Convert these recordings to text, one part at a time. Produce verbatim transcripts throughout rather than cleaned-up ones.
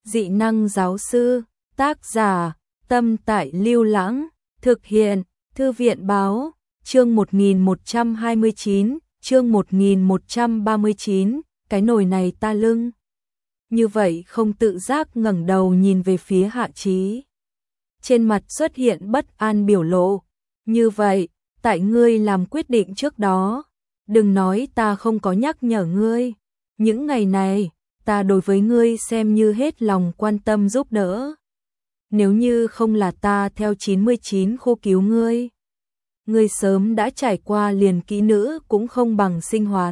Dị năng giáo sư, tác giả, Tâm Tại Lưu Lãng, thực hiện, Thư viện báo, chương một nghìn một trăm hai mươi chín, chương một nghìn một trăm ba mươi chín, cái nồi này ta lưng. Như vậy không tự giác ngẩng đầu nhìn về phía Hạ Chí. Trên mặt xuất hiện bất an biểu lộ. Như vậy, tại ngươi làm quyết định trước đó, đừng nói ta không có nhắc nhở ngươi. Những ngày này, ta đối với ngươi xem như hết lòng quan tâm giúp đỡ. Nếu như không là ta theo chín mươi chín khu cứu ngươi, ngươi sớm đã trải qua liền kỹ nữ cũng không bằng sinh hoạt.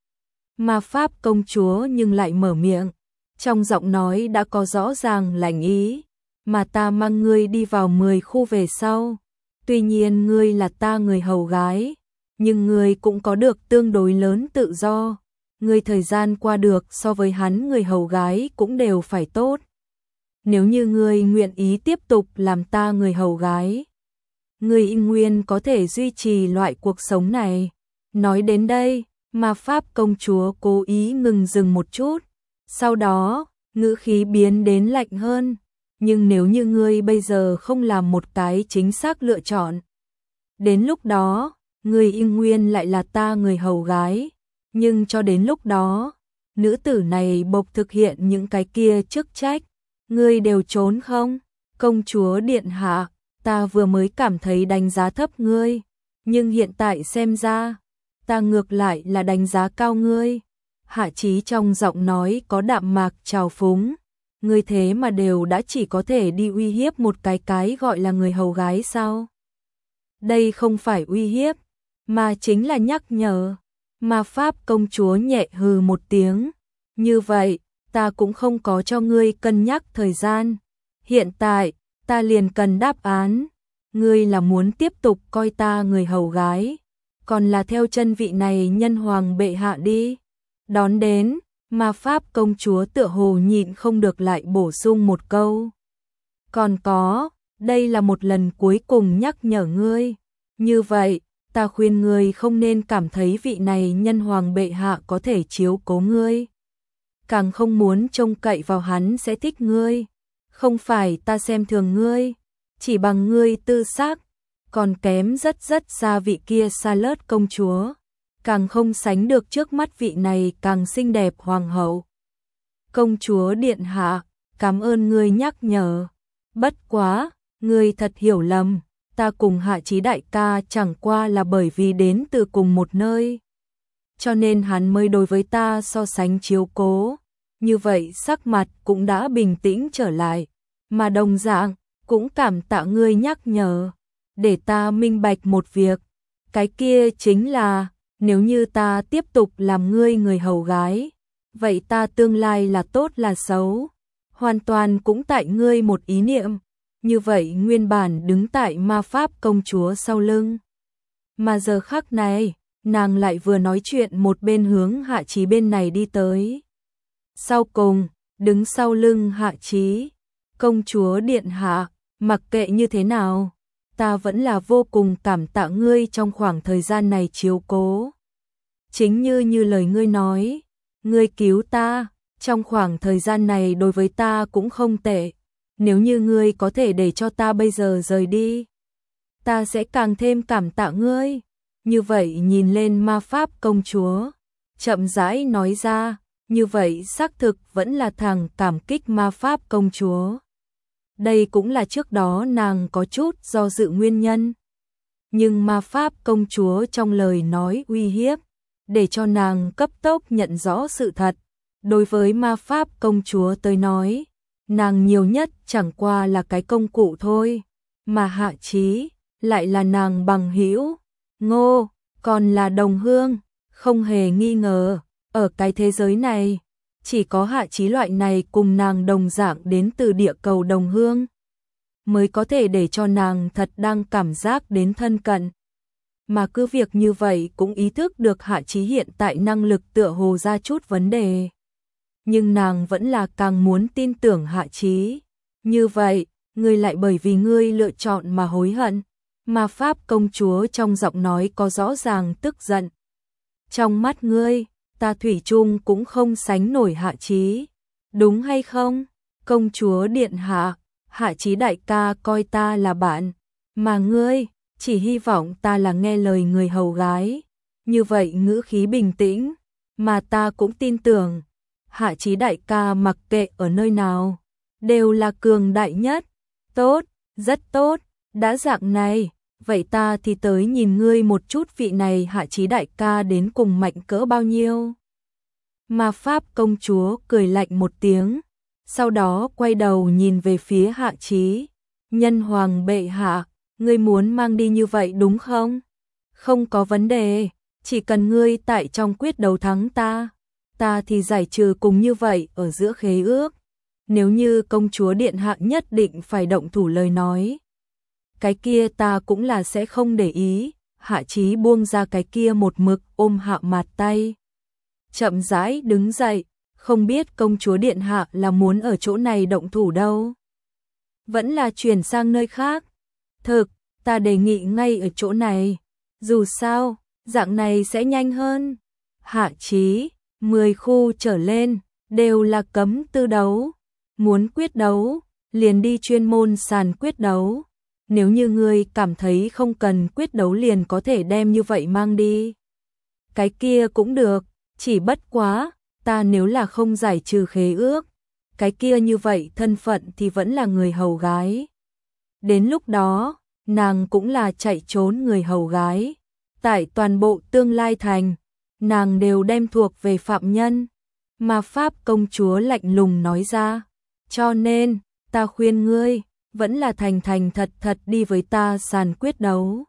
Ma Pháp công chúa nhưng lại mở miệng, trong giọng nói đã có rõ ràng lạnh ý, mà ta mang ngươi đi vào mười khu về sau. Tuy nhiên ngươi là ta người hầu gái, nhưng ngươi cũng có được tương đối lớn tự do. Ngươi thời gian qua được so với hắn người hầu gái cũng đều phải tốt. Nếu như ngươi nguyện ý tiếp tục làm ta người hầu gái, ngươi y nguyên có thể duy trì loại cuộc sống này. Nói đến đây, Ma Pháp công chúa cố ý ngừng dừng một chút, sau đó, ngữ khí biến đến lạnh hơn. Nhưng nếu như ngươi bây giờ không làm một cái chính xác lựa chọn, đến lúc đó, ngươi y nguyên lại là ta người hầu gái. Nhưng cho đến lúc đó, nữ tử này bộc thực hiện những cái kia chức trách, ngươi đều trốn không? Công chúa điện hạ, ta vừa mới cảm thấy đánh giá thấp ngươi, nhưng hiện tại xem ra, ta ngược lại là đánh giá cao ngươi. Hạ Chí trong giọng nói có đạm mạc trào phúng, ngươi thế mà đều đã chỉ có thể đi uy hiếp một cái cái gọi là người hầu gái sao? Đây không phải uy hiếp, mà chính là nhắc nhở. Ma Pháp công chúa nhẹ hừ một tiếng, như vậy, ta cũng không có cho ngươi cân nhắc thời gian. Hiện tại, ta liền cần đáp án. Ngươi là muốn tiếp tục coi ta người hầu gái, còn là theo chân vị này nhân hoàng bệ hạ đi. Đón đến, Ma Pháp công chúa tựa hồ nhịn không được lại bổ sung một câu. Còn có, đây là một lần cuối cùng nhắc nhở ngươi. Như vậy, ta khuyên ngươi không nên cảm thấy vị này nhân hoàng bệ hạ có thể chiếu cố ngươi. Càng không muốn trông cậy vào hắn sẽ thích ngươi. Không phải ta xem thường ngươi, chỉ bằng ngươi tư xác, còn kém rất rất xa vị kia Charlotte công chúa. Càng không sánh được trước mắt vị này càng xinh đẹp hoàng hậu. Công chúa điện hạ, cảm ơn ngươi nhắc nhở. Bất quá, ngươi thật hiểu lầm. Ta cùng Hạ Chí đại ca chẳng qua là bởi vì đến từ cùng một nơi, cho nên hắn mới đối với ta so sánh chiếu cố. Như vậy sắc mặt cũng đã bình tĩnh trở lại, mà đồng dạng cũng cảm tạ ngươi nhắc nhở, để ta minh bạch một việc. Cái kia chính là, nếu như ta tiếp tục làm ngươi người hầu gái, vậy ta tương lai là tốt là xấu, hoàn toàn cũng tại ngươi một ý niệm. Như vậy nguyên bản đứng tại Ma Pháp công chúa sau lưng. Mà giờ khắc này, nàng lại vừa nói chuyện một bên hướng Hạ Chí bên này đi tới. Sau cùng, đứng sau lưng Hạ Chí, công chúa điện hạ, mặc kệ như thế nào, ta vẫn là vô cùng cảm tạ ngươi trong khoảng thời gian này chiếu cố. Chính như như lời ngươi nói, ngươi cứu ta, trong khoảng thời gian này đối với ta cũng không tệ. Nếu như ngươi có thể để cho ta bây giờ rời đi, ta sẽ càng thêm cảm tạ ngươi. Như vậy nhìn lên Ma Pháp công chúa, chậm rãi nói ra, như vậy xác thực vẫn là thằng cảm kích Ma Pháp công chúa. Đây cũng là trước đó nàng có chút do dự nguyên nhân. Nhưng Ma Pháp công chúa trong lời nói uy hiếp, để cho nàng cấp tốc nhận rõ sự thật. Đối với Ma Pháp công chúa tới nói, nàng nhiều nhất chẳng qua là cái công cụ thôi, mà Hạ Chí lại là nàng bằng hữu, ngô, còn là đồng hương. Không hề nghi ngờ, ở cái thế giới này, chỉ có Hạ Chí loại này cùng nàng đồng dạng đến từ địa cầu đồng hương, mới có thể để cho nàng thật đang cảm giác đến thân cận. Mà cứ việc như vậy cũng ý thức được Hạ Chí hiện tại năng lực tựa hồ ra chút vấn đề. Nhưng nàng vẫn là càng muốn tin tưởng Hạ Chí. Như vậy, ngươi lại bởi vì ngươi lựa chọn mà hối hận. Ma Pháp công chúa trong giọng nói có rõ ràng tức giận. Trong mắt ngươi, ta thủy chung cũng không sánh nổi Hạ Chí. Đúng hay không? Công chúa điện hạ, Hạ Chí đại ca coi ta là bạn, mà ngươi chỉ hy vọng ta là nghe lời người hầu gái. Như vậy ngữ khí bình tĩnh, mà ta cũng tin tưởng. Hạ Chí đại ca mặc kệ ở nơi nào, đều là cường đại nhất. Tốt, rất tốt, đã dạng này, vậy ta thì tới nhìn ngươi một chút vị này Hạ Chí đại ca đến cùng mạnh cỡ bao nhiêu. Ma Pháp công chúa cười lạnh một tiếng, sau đó quay đầu nhìn về phía Hạ Chí. Nhân hoàng bệ hạ, ngươi muốn mang đi như vậy đúng không? Không có vấn đề, chỉ cần ngươi tại trong quyết đấu thắng ta, ta thì giải trừ cùng như vậy ở giữa khế ước. Nếu như công chúa điện hạ nhất định phải động thủ lời nói, cái kia ta cũng là sẽ không để ý. Hạ Chí buông ra cái kia một mực ôm Hạ Mạt tay, chậm rãi đứng dậy, không biết công chúa điện hạ là muốn ở chỗ này động thủ đâu, vẫn là chuyển sang nơi khác. Thực, ta đề nghị ngay ở chỗ này, dù sao, dạng này sẽ nhanh hơn. Hạ Chí, mười khu trở lên, đều là cấm tư đấu. Muốn quyết đấu, liền đi chuyên môn sàn quyết đấu. Nếu như ngươi cảm thấy không cần quyết đấu liền có thể đem như vậy mang đi, cái kia cũng được, chỉ bất quá, ta nếu là không giải trừ khế ước, cái kia như vậy thân phận thì vẫn là người hầu gái. Đến lúc đó, nàng cũng là chạy trốn người hầu gái. Tại toàn bộ Tương Lai Thành, nàng đều đem thuộc về phạm nhân. Ma Pháp công chúa lạnh lùng nói ra. Cho nên, ta khuyên ngươi, vẫn là thành thành thật thật đi với ta sàn quyết đấu.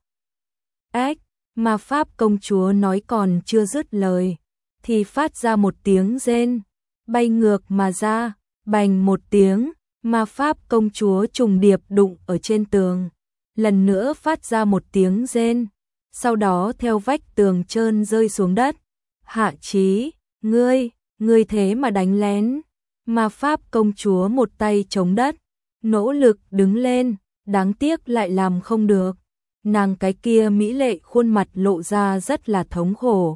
Ách, Ma Pháp công chúa nói còn chưa dứt lời, thì phát ra một tiếng rên, bay ngược mà ra, bành một tiếng, Ma Pháp công chúa trùng điệp đụng ở trên tường, lần nữa phát ra một tiếng rên, sau đó theo vách tường trơn rơi xuống đất. Hạ Chí, ngươi, ngươi thế mà đánh lén. Ma Pháp công chúa một tay chống đất, nỗ lực đứng lên, đáng tiếc lại làm không được. Nàng cái kia mỹ lệ khuôn mặt lộ ra rất là thống khổ.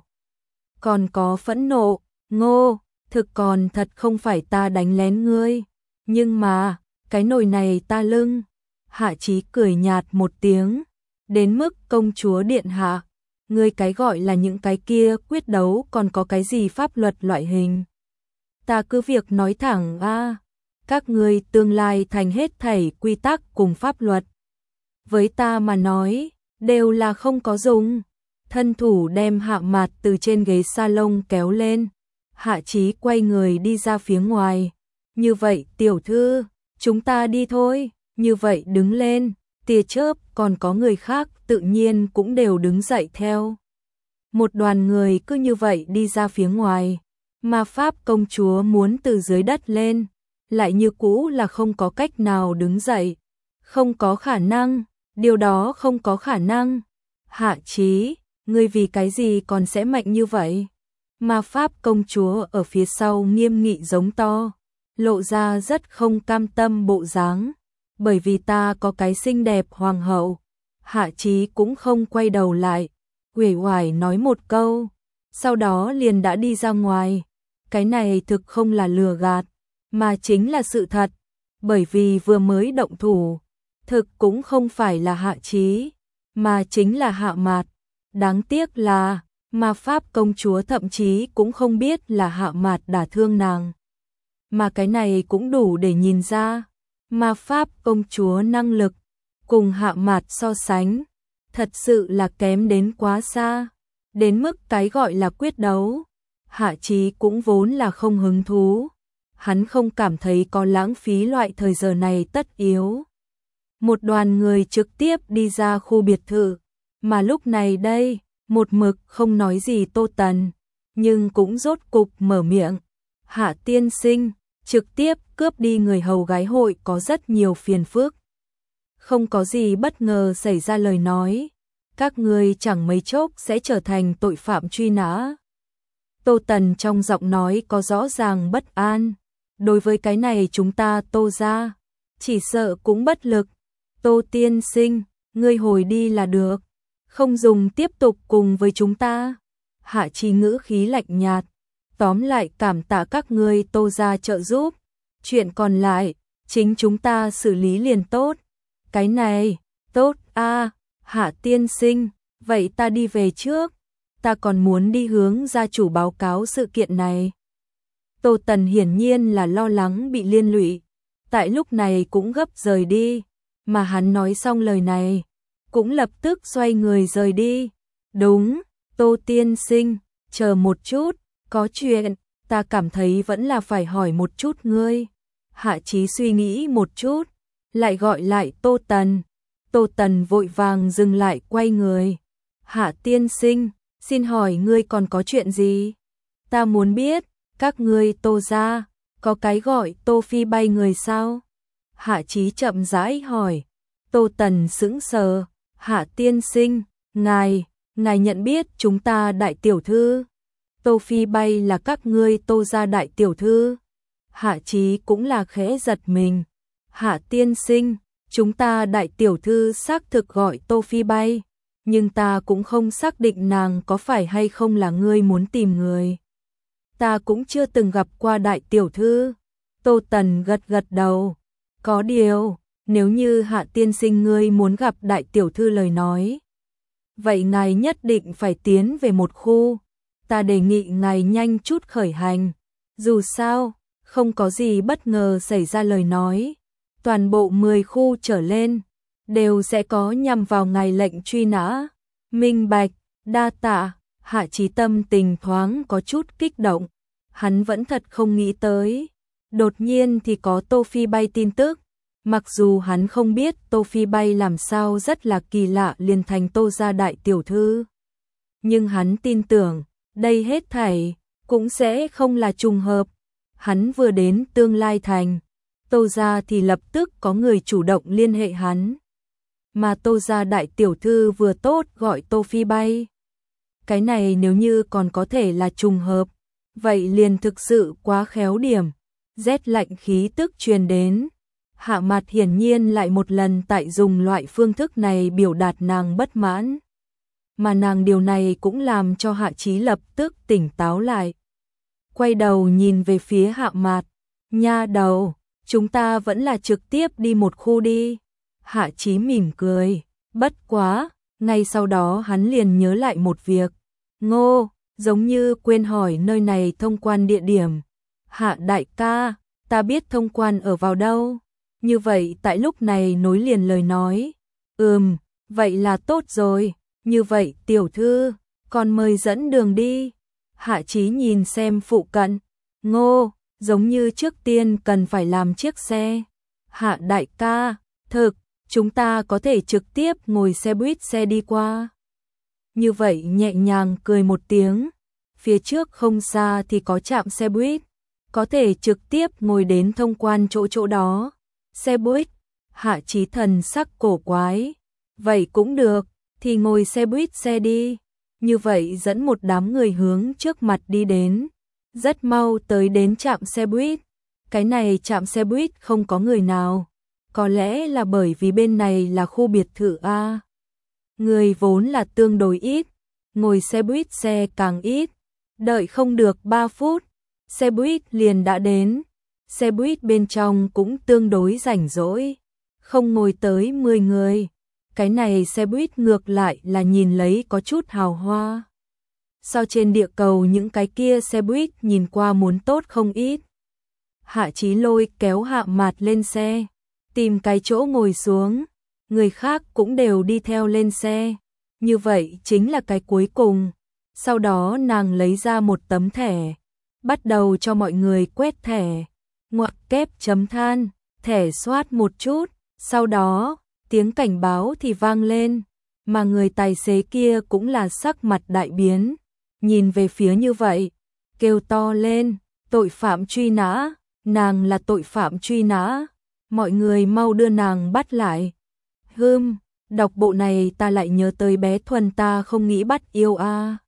Còn có phẫn nộ, ngô, thực còn thật không phải ta đánh lén ngươi, nhưng mà, cái nồi này ta lưng. Hạ Chí cười nhạt một tiếng, đến mức công chúa điện hạ, ngươi cái gọi là những cái kia quyết đấu còn có cái gì pháp luật loại hình. Ta cứ việc nói thẳng a, à, các ngươi tương lai thành hết thảy quy tắc cùng pháp luật. Với ta mà nói, đều là không có dùng. Thân thủ đem Hạ Mạt từ trên ghế salon kéo lên. Hạ Chí quay người đi ra phía ngoài. Như vậy tiểu thư, chúng ta đi thôi. Như vậy đứng lên, tia chớp còn có người khác tự nhiên cũng đều đứng dậy theo. Một đoàn người cứ như vậy đi ra phía ngoài. Ma Pháp công chúa muốn từ dưới đất lên, lại như cũ là không có cách nào đứng dậy. Không có khả năng, điều đó không có khả năng. Hạ Chí, ngươi vì cái gì còn sẽ mạnh như vậy? Ma Pháp công chúa ở phía sau nghiêm nghị giống to, lộ ra rất không cam tâm bộ dáng. Bởi vì ta có cái xinh đẹp hoàng hậu. Hạ Chí cũng không quay đầu lại, uể oải nói một câu, sau đó liền đã đi ra ngoài. Cái này thực không là lừa gạt, mà chính là sự thật, bởi vì vừa mới động thủ, thực cũng không phải là Hạ Chí, mà chính là Hạ Mạt. Đáng tiếc là, Ma Pháp công chúa thậm chí cũng không biết là Hạ Mạt đả thương nàng. Mà cái này cũng đủ để nhìn ra, Ma Pháp công chúa năng lực, cùng Hạ Mạt so sánh, thật sự là kém đến quá xa, đến mức cái gọi là quyết đấu. Hạ Chí cũng vốn là không hứng thú, hắn không cảm thấy có lãng phí loại thời giờ này tất yếu. Một đoàn người trực tiếp đi ra khu biệt thự, mà lúc này đây, một mực không nói gì Tô Tần, nhưng cũng rốt cục mở miệng. Hạ tiên sinh, trực tiếp cướp đi người hầu gái hội có rất nhiều phiền phức. Không có gì bất ngờ xảy ra lời nói, các ngươi chẳng mấy chốc sẽ trở thành tội phạm truy nã. Tô Tần trong giọng nói có rõ ràng bất an. Đối với cái này chúng ta Tô gia, chỉ sợ cũng bất lực. Tô tiên sinh, ngươi hồi đi là được, không dùng tiếp tục cùng với chúng ta. Hạ Chí ngữ khí lạnh nhạt, tóm lại cảm tạ các ngươi Tô gia trợ giúp, chuyện còn lại, chính chúng ta xử lý liền tốt. Cái này, tốt a, Hạ tiên sinh, vậy ta đi về trước, ta còn muốn đi hướng gia chủ báo cáo sự kiện này. Tô Tần hiển nhiên là lo lắng bị liên lụy, tại lúc này cũng gấp rời đi, mà hắn nói xong lời này, cũng lập tức xoay người rời đi. Đúng, Tô tiên sinh, chờ một chút, có chuyện, ta cảm thấy vẫn là phải hỏi một chút ngươi. Hạ Chí suy nghĩ một chút, lại gọi lại Tô Tần. Tô Tần vội vàng dừng lại quay người. Hạ tiên sinh, xin hỏi ngươi còn có chuyện gì? Ta muốn biết, các ngươi Tô gia có cái gọi Tô Phi bay người sao? Hạ Chí chậm rãi hỏi. Tô Tần sững sờ. Hạ tiên sinh, ngài, ngài nhận biết chúng ta đại tiểu thư? Tô Phi bay là các ngươi Tô gia đại tiểu thư? Hạ Chí cũng là khẽ giật mình. Hạ tiên sinh, chúng ta đại tiểu thư xác thực gọi Tô Phi bay, nhưng ta cũng không xác định nàng có phải hay không là ngươi muốn tìm người. Ta cũng chưa từng gặp qua đại tiểu thư. Tô Tần gật gật đầu. Có điều, nếu như Hạ tiên sinh ngươi muốn gặp đại tiểu thư lời nói, vậy ngài nhất định phải tiến về một khu. Ta đề nghị ngài nhanh chút khởi hành. Dù sao, không có gì bất ngờ xảy ra lời nói, toàn bộ mười khu trở lên đều sẽ có nhằm vào ngài lệnh truy nã. Minh bạch, đa tạ. Hạ Chí tâm tình thoáng có chút kích động, hắn vẫn thật không nghĩ tới, đột nhiên thì có Tô Phi bay tin tức. Mặc dù hắn không biết Tô Phi bay làm sao rất là kỳ lạ liền thành Tô gia đại tiểu thư, nhưng hắn tin tưởng, đây hết thảy cũng sẽ không là trùng hợp. Hắn vừa đến Tương Lai Thành, Tô gia thì lập tức có người chủ động liên hệ hắn. Mà Tô gia đại tiểu thư vừa tốt gọi Tô Phi bay. Cái này nếu như còn có thể là trùng hợp, vậy liền thực sự quá khéo điểm. Rét lạnh khí tức truyền đến. Hạ Mạt hiển nhiên lại một lần tại dùng loại phương thức này biểu đạt nàng bất mãn. Mà nàng điều này cũng làm cho Hạ Chí lập tức tỉnh táo lại. Quay đầu nhìn về phía Hạ Mạt. Nha đầu, chúng ta vẫn là trực tiếp đi một khu đi. Hạ Chí mỉm cười. Bất quá, ngay sau đó hắn liền nhớ lại một việc. Ngô, giống như quên hỏi nơi này thông quan địa điểm. Hạ đại ca, ta biết thông quan ở vào đâu. Như vậy tại lúc này nối liền lời nói. Ừm, vậy là tốt rồi. Như vậy tiểu thư, còn mời dẫn đường đi. Hạ Chí nhìn xem phụ cận. Ngô, giống như trước tiên cần phải làm chiếc xe. Hạ đại ca, thực, chúng ta có thể trực tiếp ngồi xe buýt xe đi qua. Như vậy nhẹ nhàng cười một tiếng. Phía trước không xa thì có trạm xe buýt, có thể trực tiếp ngồi đến thông quan chỗ chỗ đó. Xe buýt, Hạ Chí thần sắc cổ quái. Vậy cũng được, thì ngồi xe buýt xe đi. Như vậy dẫn một đám người hướng trước mặt đi đến. Rất mau tới đến trạm xe buýt. Cái này trạm xe buýt không có người nào. Có lẽ là bởi vì bên này là khu biệt thự A. Người vốn là tương đối ít, ngồi xe buýt xe càng ít. Đợi không được ba phút, xe buýt liền đã đến. Xe buýt bên trong cũng tương đối rảnh rỗi, không ngồi tới mười người. Cái này xe buýt ngược lại là nhìn lấy có chút hào hoa. So trên địa cầu những cái kia xe buýt nhìn qua muốn tốt không ít. Hạ Chí lôi kéo Hạ Mạt lên xe, tìm cái chỗ ngồi xuống. Người khác cũng đều đi theo lên xe. Như vậy chính là cái cuối cùng. Sau đó nàng lấy ra một tấm thẻ, bắt đầu cho mọi người quét thẻ. Ngoặc kép chấm than, thẻ soát một chút, sau đó, tiếng cảnh báo thì vang lên, mà người tài xế kia cũng là sắc mặt đại biến, nhìn về phía như vậy, kêu to lên, tội phạm truy nã, nàng là tội phạm truy nã, mọi người mau đưa nàng bắt lại. Hừm, đọc bộ này ta lại nhớ tới bé Thuần ta không nghĩ bắt yêu a.